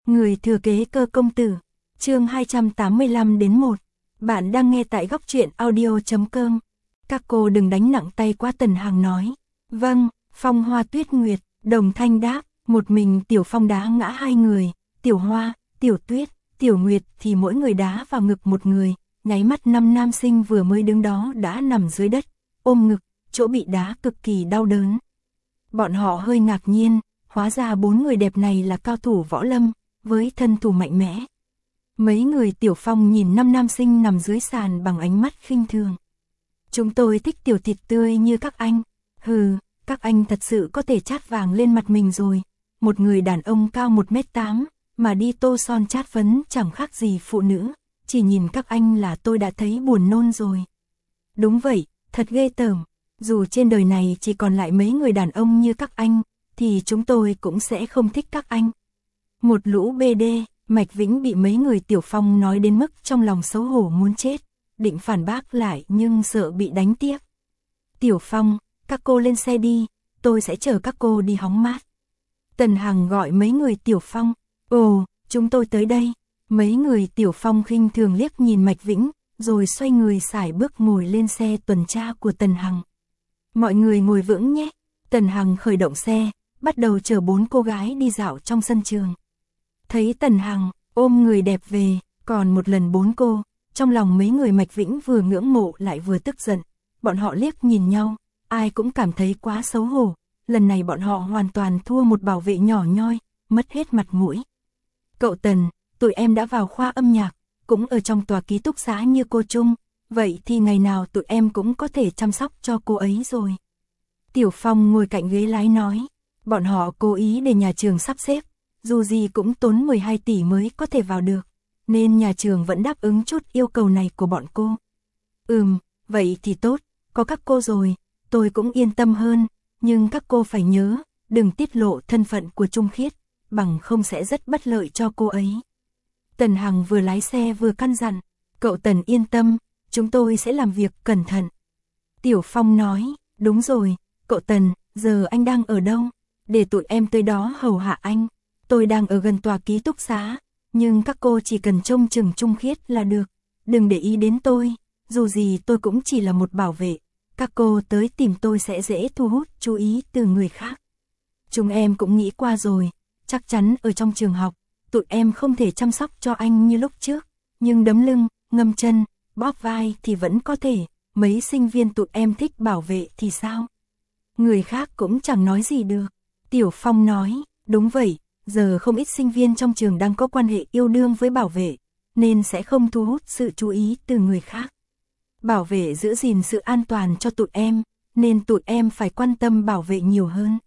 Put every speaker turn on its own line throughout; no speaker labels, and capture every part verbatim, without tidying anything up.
Người thừa kế Cơ công tử. Chương hai trăm tám mươi lăm đến một. Bạn đang nghe tại góc truyện audio chấm com. Các cô đừng đánh nặng tay quá, Tần Hằng nói. Vâng. Phong Hoa Tuyết Nguyệt, đồng thanh đáp. Một mình Tiểu Phong đá ngã hai người, Tiểu Hoa, Tiểu Tuyết, Tiểu Nguyệt thì mỗi người đá vào ngực một người. Nháy mắt năm nam sinh vừa mới đứng đó đã nằm dưới đất, ôm ngực, chỗ bị đá cực kỳ đau đớn. Bọn họ hơi ngạc nhiên, hóa ra bốn người đẹp này là cao thủ võ lâm, với thân thủ mạnh mẽ. Mấy người Tiểu Phong nhìn năm nam sinh nằm dưới sàn bằng ánh mắt khinh thường. Chúng tôi thích tiểu thịt tươi như các anh. Hừ, các anh thật sự có thể chát vàng lên mặt mình rồi. Một người đàn ông cao một mét tám, mà đi tô son chát phấn chẳng khác gì phụ nữ. Chỉ nhìn các anh là tôi đã thấy buồn nôn rồi. Đúng vậy, thật ghê tởm. Dù trên đời này chỉ còn lại mấy người đàn ông như các anh, thì chúng tôi cũng sẽ không thích các anh. Một lũ bê đê, Mạch Vĩnh bị mấy người Tiểu Phong nói đến mức trong lòng xấu hổ muốn chết, định phản bác lại nhưng sợ bị đánh tiếp. Tiểu Phong, các cô lên xe đi, tôi sẽ chở các cô đi hóng mát. Tần Hằng gọi mấy người Tiểu Phong. Ồ, chúng tôi tới đây. Mấy người Tiểu Phong khinh thường liếc nhìn Mạch Vĩnh, rồi xoay người sải bước ngồi lên xe tuần tra của Tần Hằng. Mọi người ngồi vững nhé. Tần Hằng khởi động xe, bắt đầu chở bốn cô gái đi dạo trong sân trường. Thấy Tần Hằng ôm người đẹp về, còn một lần bốn cô, trong lòng mấy người Mạch Vĩnh vừa ngưỡng mộ lại vừa tức giận. Bọn họ liếc nhìn nhau, ai cũng cảm thấy quá xấu hổ. Lần này bọn họ hoàn toàn thua một bảo vệ nhỏ nhoi, mất hết mặt mũi. Cậu Tần, tụi em đã vào khoa âm nhạc, cũng ở trong tòa ký túc xá như cô Trung, vậy thì ngày nào tụi em cũng có thể chăm sóc cho cô ấy rồi. Tiểu Phong ngồi cạnh ghế lái nói, bọn họ cố ý để nhà trường sắp xếp, dù gì cũng tốn mười hai tỷ mới có thể vào được, nên nhà trường vẫn đáp ứng chút yêu cầu này của bọn cô. Ừm, vậy thì tốt, có các cô rồi, tôi cũng yên tâm hơn, nhưng các cô phải nhớ, đừng tiết lộ thân phận của Trung Khiết, bằng không sẽ rất bất lợi cho cô ấy. Tần Hằng vừa lái xe vừa căn dặn, cậu Tần yên tâm, chúng tôi sẽ làm việc cẩn thận. Tiểu Phong nói, đúng rồi, cậu Tần, giờ anh đang ở đâu? Để tụi em tới đó hầu hạ anh. Tôi đang ở gần tòa ký túc xá, nhưng các cô chỉ cần trông chừng Trung Khiết là được, đừng để ý đến tôi, dù gì tôi cũng chỉ là một bảo vệ, các cô tới tìm tôi sẽ dễ thu hút chú ý từ người khác. Chúng em cũng nghĩ qua rồi, chắc chắn ở trong trường học, tụi em không thể chăm sóc cho anh như lúc trước, nhưng đấm lưng, ngâm chân, bóp vai thì vẫn có thể, mấy sinh viên tụi em thích bảo vệ thì sao? Người khác cũng chẳng nói gì được. Tiểu Phong nói, đúng vậy, giờ không ít sinh viên trong trường đang có quan hệ yêu đương với bảo vệ, nên sẽ không thu hút sự chú ý từ người khác. Bảo vệ giữ gìn sự an toàn cho tụi em, nên tụi em phải quan tâm bảo vệ nhiều hơn.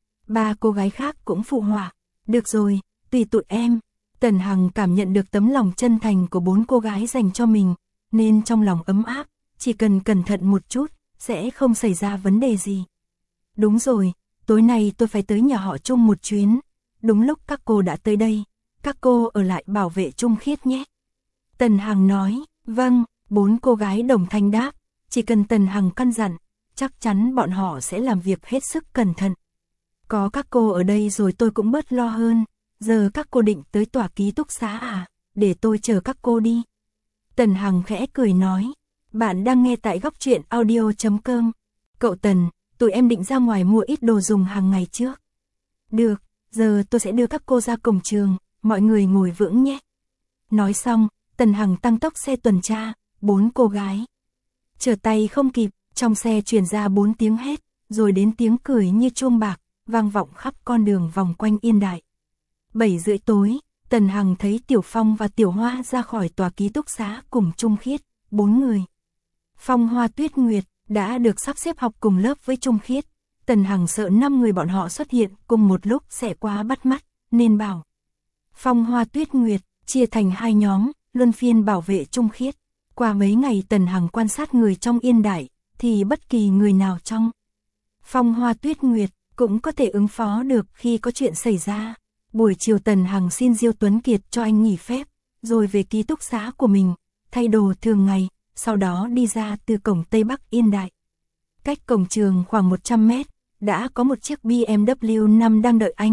Ba cô gái khác cũng phụ họa, được rồi, tùy tụi em. Tần Hằng cảm nhận được tấm lòng chân thành của bốn cô gái dành cho mình, nên trong lòng ấm áp, chỉ cần cẩn thận một chút, sẽ không xảy ra vấn đề gì. Đúng rồi, tối nay tôi phải tới nhà họ Trung một chuyến, đúng lúc các cô đã tới đây, các cô ở lại bảo vệ Trung Khiết nhé. Tần Hằng nói, vâng, bốn cô gái đồng thanh đáp, chỉ cần Tần Hằng căn dặn, chắc chắn bọn họ sẽ làm việc hết sức cẩn thận. Có các cô ở đây rồi tôi cũng bớt lo hơn, giờ các cô định tới tòa ký túc xá à, để tôi chờ các cô đi. Tần Hằng khẽ cười nói, bạn đang nghe tại góc truyện audio chấm com. Cậu Tần, tụi em định ra ngoài mua ít đồ dùng hàng ngày trước. Được, giờ tôi sẽ đưa các cô ra cổng trường, mọi người ngồi vững nhé. Nói xong, Tần Hằng tăng tốc xe tuần tra, bốn cô gái. Trở tay không kịp, trong xe truyền ra bốn tiếng hét, rồi đến tiếng cười như chuông bạc, vang vọng khắp con đường vòng quanh Yên Đại. Bảy rưỡi tối, Tần Hằng thấy Tiểu Phong và Tiểu Hoa ra khỏi tòa ký túc xá cùng Trung Khiết, bốn người. Phong Hoa Tuyết Nguyệt đã được sắp xếp học cùng lớp với Trung Khiết. Tần Hằng sợ năm người bọn họ xuất hiện cùng một lúc sẽ quá bắt mắt, nên bảo Phong Hoa Tuyết Nguyệt chia thành hai nhóm, luân phiên bảo vệ Trung Khiết. Qua mấy ngày Tần Hằng quan sát người trong Yên Đại, thì bất kỳ người nào trong Phong Hoa Tuyết Nguyệt cũng có thể ứng phó được khi có chuyện xảy ra. Buổi chiều Tần Hằng xin Diêu Tuấn Kiệt cho anh nghỉ phép, rồi về ký túc xá của mình, thay đồ thường ngày, sau đó đi ra từ cổng Tây Bắc Yên Đại. Cách cổng trường khoảng một trăm mét, đã có một chiếc bê em vê năm đang đợi anh.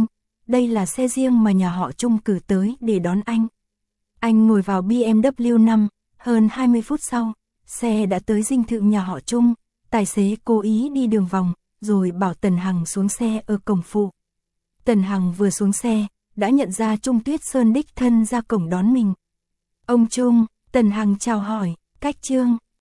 đây là xe riêng mà nhà họ Trung cử tới để đón anh. Anh ngồi vào B M W năm, hơn hai mươi phút sau, xe đã tới dinh thự nhà họ Trung, tài xế cố ý đi đường vòng, rồi bảo Tần Hằng xuống xe ở cổng phụ. Tần Hằng vừa xuống xe, đã nhận ra Trung Tuyết Sơn đích thân ra cổng đón mình. Ông Trung, Tần Hằng chào hỏi, cách Trương,